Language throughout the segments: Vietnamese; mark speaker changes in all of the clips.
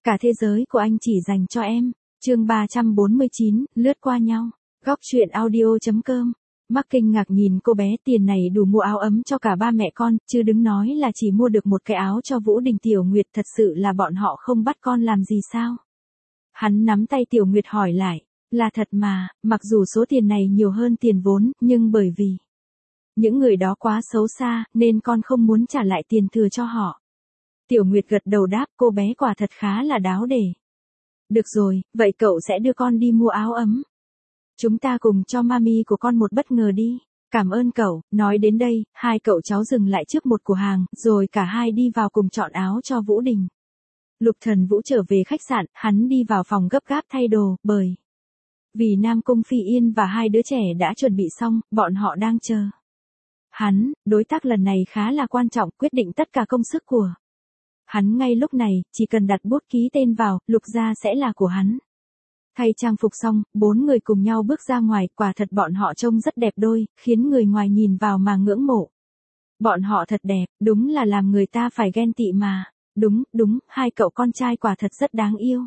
Speaker 1: Cả thế giới của anh chỉ dành cho em. Chương 349, lướt qua nhau. Góc truyện audio.com. Mắc kinh ngạc nhìn cô bé, tiền này đủ mua áo ấm cho cả ba mẹ con, chứ đừng nói là chỉ mua được một cái áo cho Vũ Đình. Tiểu Nguyệt, thật sự là bọn họ không bắt con làm gì sao? Hắn nắm tay Tiểu Nguyệt hỏi lại. Là thật mà, mặc dù số tiền này nhiều hơn tiền vốn, nhưng bởi vì những người đó quá xấu xa, nên con không muốn trả lại tiền thừa cho họ. Tiểu Nguyệt gật đầu đáp, cô bé quả thật khá là đáo để. Được rồi, vậy cậu sẽ đưa con đi mua áo ấm. Chúng ta cùng cho mami của con một bất ngờ đi. Cảm ơn cậu. Nói đến đây, hai cậu cháu dừng lại trước một cửa hàng, rồi cả hai đi vào cùng chọn áo cho Vũ Đình. Lục Thần Vũ trở về khách sạn, hắn đi vào phòng gấp gáp thay đồ, bởi vì Nam Cung Phi Yên và hai đứa trẻ đã chuẩn bị xong, bọn họ đang chờ hắn. Đối tác lần này khá là quan trọng, quyết định tất cả công sức của hắn ngay lúc này, chỉ cần đặt bút ký tên vào, Lục gia sẽ là của hắn. Thay trang phục xong, bốn người cùng nhau bước ra ngoài, quả thật bọn họ trông rất đẹp đôi, khiến người ngoài nhìn vào mà ngưỡng mộ. Bọn họ thật đẹp, đúng là làm người ta phải ghen tị mà. Đúng, hai cậu con trai quả thật rất đáng yêu.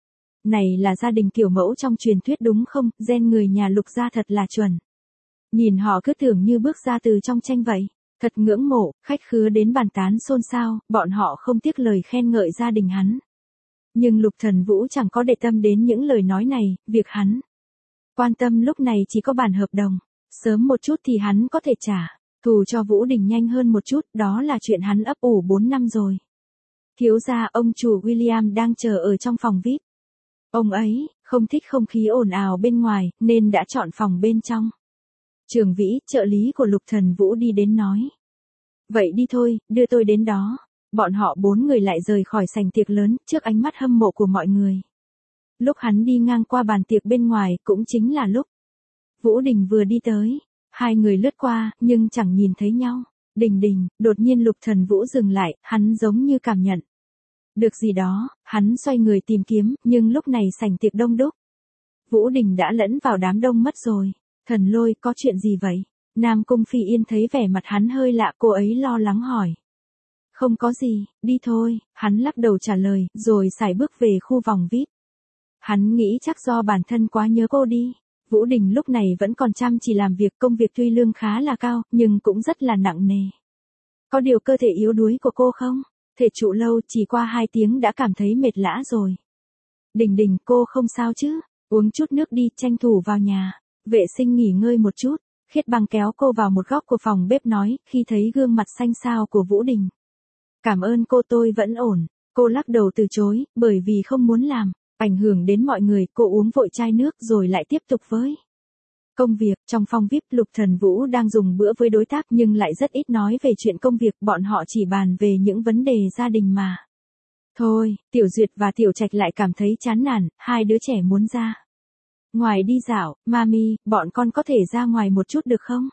Speaker 1: Này là gia đình kiểu mẫu trong truyền thuyết đúng không? Gen người nhà Lục gia thật là chuẩn. Nhìn họ cứ tưởng như bước ra từ trong tranh vậy. Thật ngưỡng mộ, khách khứa đến bàn tán xôn xao, bọn họ không tiếc lời khen ngợi gia đình hắn. Nhưng Lục Thần Vũ chẳng có để tâm đến những lời nói này, việc hắn quan tâm lúc này chỉ có bản hợp đồng. Sớm một chút thì hắn có thể trả thù cho Vũ Đình nhanh hơn một chút, đó là chuyện hắn ấp ủ 4 năm rồi. Thiếu gia, ông chủ William đang chờ ở trong phòng VIP. Ông ấy không thích không khí ồn ào bên ngoài, nên đã chọn phòng bên trong. Trường Vĩ, trợ lý của Lục Thần Vũ đi đến nói. Vậy đi thôi, đưa tôi đến đó. Bọn họ bốn người lại rời khỏi sảnh tiệc lớn, trước ánh mắt hâm mộ của mọi người. Lúc hắn đi ngang qua bàn tiệc bên ngoài, cũng chính là lúc Vũ Đình vừa đi tới. Hai người lướt qua, nhưng chẳng nhìn thấy nhau. Đình, đột nhiên Lục Thần Vũ dừng lại, hắn giống như cảm nhận được gì đó, hắn xoay người tìm kiếm, nhưng lúc này sảnh tiệc đông đúc. Vũ Đình đã lẫn vào đám đông mất rồi. Thần Lôi, có chuyện gì vậy? Nam Cung Phi Yên thấy vẻ mặt hắn hơi lạ, cô ấy lo lắng hỏi. Không có gì, đi thôi, hắn lắc đầu trả lời, rồi sải bước về khu vòng VIP. Hắn nghĩ chắc do bản thân quá nhớ cô đi. Vũ Đình lúc này vẫn còn chăm chỉ làm việc, công việc tuy lương khá là cao, nhưng cũng rất là nặng nề. Có điều cơ thể yếu đuối của cô không thể trụ lâu, chỉ qua 2 tiếng đã cảm thấy mệt lã rồi. Đình, cô không sao chứ? Uống chút nước đi, tranh thủ vào nhà vệ sinh nghỉ ngơi một chút. Khiết Băng kéo cô vào một góc của phòng bếp nói, khi thấy gương mặt xanh xao của Vũ Đình. Cảm ơn cô, tôi vẫn ổn. Cô lắc đầu từ chối, bởi vì không muốn làm ảnh hưởng đến mọi người. Cô uống vội chai nước rồi lại tiếp tục với công việc. Trong phòng VIP, Lục Thần Vũ đang dùng bữa với đối tác nhưng lại rất ít nói về chuyện công việc, bọn họ chỉ bàn về những vấn đề gia đình mà. Thôi, Tiểu Duyệt và Tiểu Trạch lại cảm thấy chán nản, hai đứa trẻ muốn ra ngoài đi dạo. Mami, bọn con có thể ra ngoài một chút được không?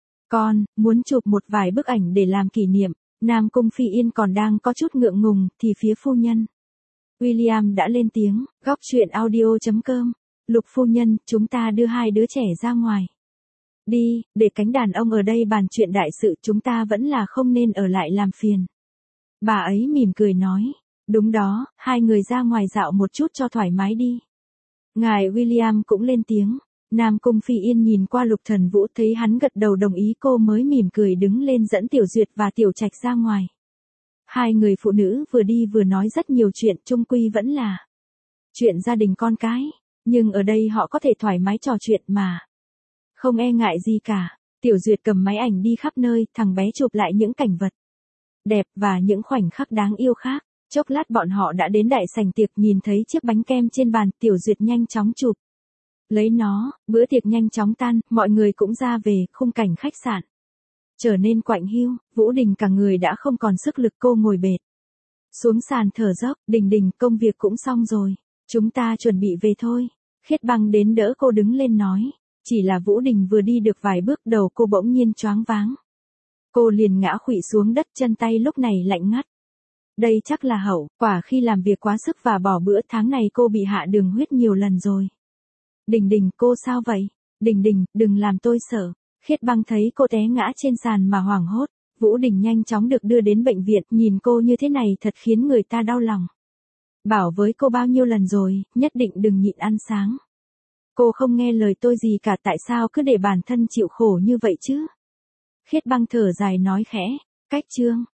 Speaker 1: Con muốn chụp một vài bức ảnh để làm kỷ niệm. Nam Cung Phi Yên còn đang có chút ngượng ngùng, thì phía phu nhân William đã lên tiếng. Góc truyện audio.com. Lục phu nhân, chúng ta đưa hai đứa trẻ ra ngoài đi, để cánh đàn ông ở đây bàn chuyện đại sự, chúng ta vẫn là không nên ở lại làm phiền. Bà ấy mỉm cười nói. Đúng đó, hai người ra ngoài dạo một chút cho thoải mái đi. Ngài William cũng lên tiếng. Nam Cung Phi Yên nhìn qua Lục Thần Vũ, thấy hắn gật đầu đồng ý, cô mới mỉm cười đứng lên dẫn Tiểu Duyệt và Tiểu Trạch ra ngoài. Hai người phụ nữ vừa đi vừa nói rất nhiều chuyện, chung quy vẫn là chuyện gia đình con cái, nhưng ở đây họ có thể thoải mái trò chuyện mà không e ngại gì cả. Tiểu Duyệt cầm máy ảnh đi khắp nơi, thằng bé chụp lại những cảnh vật đẹp và những khoảnh khắc đáng yêu khác. Chốc lát bọn họ đã đến đại sảnh tiệc, nhìn thấy chiếc bánh kem trên bàn, Tiểu Duyệt nhanh chóng chụp lấy nó. Bữa tiệc nhanh chóng tan, mọi người cũng ra về. Khung cảnh khách sạn trở nên quạnh hiu. Vũ Đình cả người đã không còn sức lực, cô ngồi bệt xuống sàn thở dốc. Đình, công việc cũng xong rồi, chúng ta chuẩn bị về thôi. Khiết Băng đến đỡ cô đứng lên nói. Chỉ là Vũ Đình vừa đi được vài bước, đầu cô bỗng nhiên choáng váng. Cô liền ngã khuỵu xuống đất, chân tay lúc này lạnh ngắt. Đây chắc là hậu quả khi làm việc quá sức và bỏ bữa. Tháng này cô bị hạ đường huyết nhiều lần rồi. Đình, cô sao vậy? Đình, đừng làm tôi sợ. Khiết Băng thấy cô té ngã trên sàn mà hoảng hốt. Vũ Đình nhanh chóng được đưa đến bệnh viện, nhìn cô như thế này thật khiến người ta đau lòng. Bảo với cô bao nhiêu lần rồi, nhất định đừng nhịn ăn sáng. Cô không nghe lời tôi gì cả, tại sao cứ để bản thân chịu khổ như vậy chứ? Khiết Băng thở dài nói khẽ, cách chương.